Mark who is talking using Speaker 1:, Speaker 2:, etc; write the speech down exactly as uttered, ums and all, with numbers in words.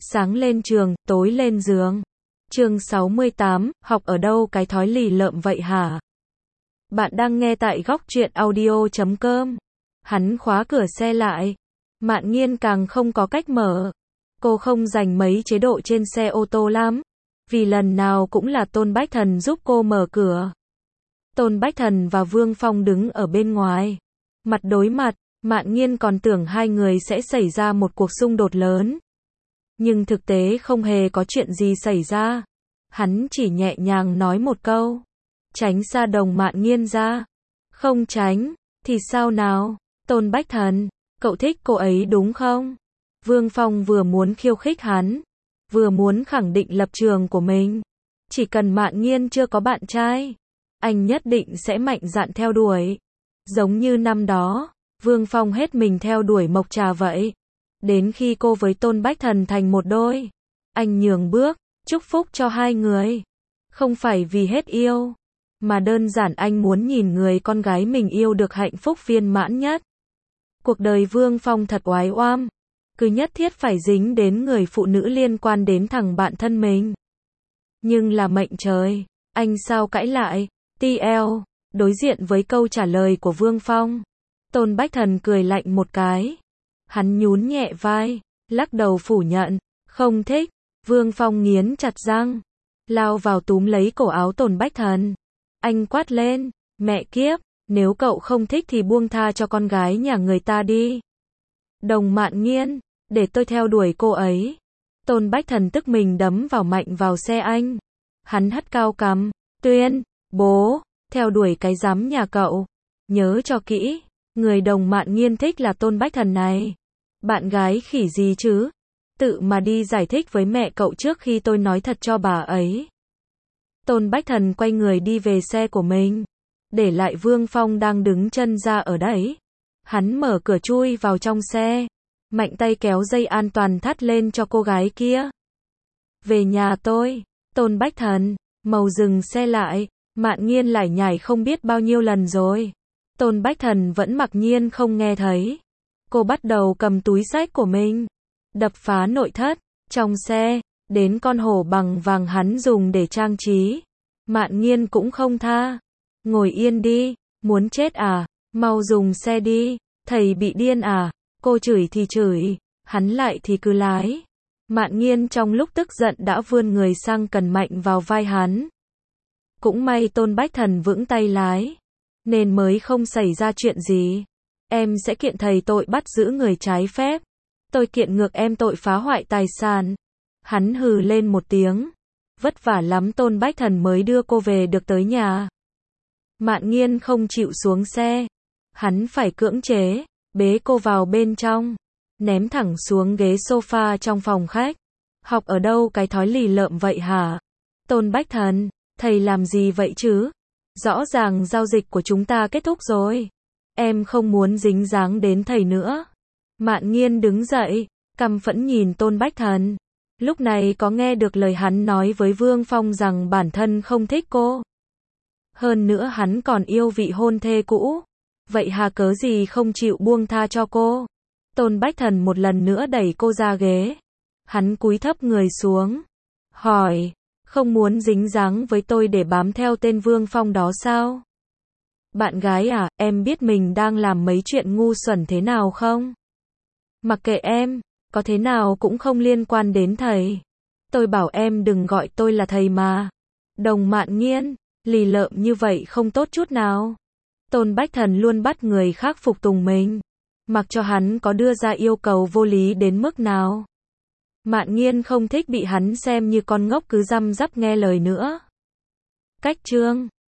Speaker 1: Sáng lên trường, tối lên giường. Chương sáu mươi tám, học ở đâu cái thói lì lợm vậy hả? Bạn đang nghe tại góc truyện audio chấm com. Hắn khóa cửa xe lại. Mạn Nghiên càng không có cách mở. Cô không dành mấy chế độ trên xe ô tô lắm. Vì lần nào cũng là Tôn Bách Thần giúp cô mở cửa. Tôn Bách Thần và Vương Phong đứng ở bên ngoài. Mặt đối mặt, Mạn Nghiên còn tưởng hai người sẽ xảy ra một cuộc xung đột lớn. Nhưng thực tế không hề có chuyện gì xảy ra. Hắn chỉ nhẹ nhàng nói một câu. Tránh xa Đồng Mạn Nghiên ra. Không tránh, thì sao nào? Tôn Bách Thần, cậu thích cô ấy đúng không? Vương Phong vừa muốn khiêu khích hắn, vừa muốn khẳng định lập trường của mình. Chỉ cần Mạn Nghiên chưa có bạn trai, anh nhất định sẽ mạnh dạn theo đuổi. Giống như năm đó, Vương Phong hết mình theo đuổi Mộc Trà vậy. Đến khi cô với Tôn Bách Thần thành một đôi, anh nhường bước, chúc phúc cho hai người. Không phải vì hết yêu, mà đơn giản anh muốn nhìn người con gái mình yêu được hạnh phúc viên mãn nhất. Cuộc đời Vương Phong thật oái oăm, cứ nhất thiết phải dính đến người phụ nữ liên quan đến thằng bạn thân mình. Nhưng là mệnh trời, anh sao cãi lại? tê lờ, đối diện với câu trả lời của Vương Phong, Tôn Bách Thần cười lạnh một cái. Hắn nhún nhẹ vai, lắc đầu phủ nhận, không thích. Vương Phong nghiến chặt răng, lao vào túm lấy cổ áo Tôn Bách Thần. Anh quát lên, mẹ kiếp, nếu cậu không thích thì buông tha cho con gái nhà người ta đi. Đồng Mạn Nghiên, để tôi theo đuổi cô ấy. Tôn Bách Thần tức mình đấm vào mạnh vào xe anh. Hắn hất cao cằm, tuyên, bố, theo đuổi cái giám nhà cậu. Nhớ cho kỹ, người Đồng Mạn Nghiên thích là Tôn Bách Thần này. Bạn gái khỉ gì chứ? Tự mà đi giải thích với mẹ cậu trước khi tôi nói thật cho bà ấy. Tôn Bách Thần quay người đi về xe của mình, để lại Vương Phong đang đứng chân ra ở đấy. Hắn mở cửa chui vào trong xe, mạnh tay kéo dây an toàn thắt lên cho cô gái kia. Về nhà tôi. Tôn Bách Thần, màu dừng xe lại. Mạn Nghiên lải nhải không biết bao nhiêu lần rồi. Tôn Bách Thần vẫn mặc nhiên không nghe thấy. Cô bắt đầu cầm túi xách của mình, đập phá nội thất. Trong xe, đến con hổ bằng vàng hắn dùng để trang trí. Mạn Nghiên cũng không tha. Ngồi yên đi, muốn chết à? Mau dùng xe đi, thầy bị điên à? Cô chửi thì chửi, hắn lại thì cứ lái. Mạn Nghiên trong lúc tức giận đã vươn người sang cần mạnh vào vai hắn. Cũng may Tôn Bách Thần vững tay lái, nên mới không xảy ra chuyện gì. Em sẽ kiện thầy tội bắt giữ người trái phép. Tôi kiện ngược em tội phá hoại tài sản. Hắn hừ lên một tiếng. Vất vả lắm Tôn Bách Thần mới đưa cô về được tới nhà. Mạn Nghiên không chịu xuống xe. Hắn phải cưỡng chế, bế cô vào bên trong, ném thẳng xuống ghế sofa trong phòng khách. Học ở đâu cái thói lì lợm vậy hả? Tôn Bách Thần, thầy làm gì vậy chứ? Rõ ràng giao dịch của chúng ta kết thúc rồi. Em không muốn dính dáng đến thầy nữa. Mạn Nghiên đứng dậy, căm phẫn nhìn Tôn Bách Thần. Lúc này có nghe được lời hắn nói với Vương Phong rằng bản thân không thích cô. Hơn nữa hắn còn yêu vị hôn thê cũ. Vậy hà cớ gì không chịu buông tha cho cô? Tôn Bách Thần một lần nữa đẩy cô ra ghế. Hắn cúi thấp người xuống, hỏi, không muốn dính dáng với tôi để bám theo tên Vương Phong đó sao? Bạn gái à, em biết mình đang làm mấy chuyện ngu xuẩn thế nào không? Mặc kệ em, có thế nào cũng không liên quan đến thầy. Tôi bảo em đừng gọi tôi là thầy mà. Đồng Mạn Nghiên, lì lợm như vậy không tốt chút nào. Tôn Bách Thần luôn bắt người khác phục tùng mình, mặc cho hắn có đưa ra yêu cầu vô lý đến mức nào. Mạn Nghiên không thích bị hắn xem như con ngốc cứ răm rắp nghe lời nữa. Cách chương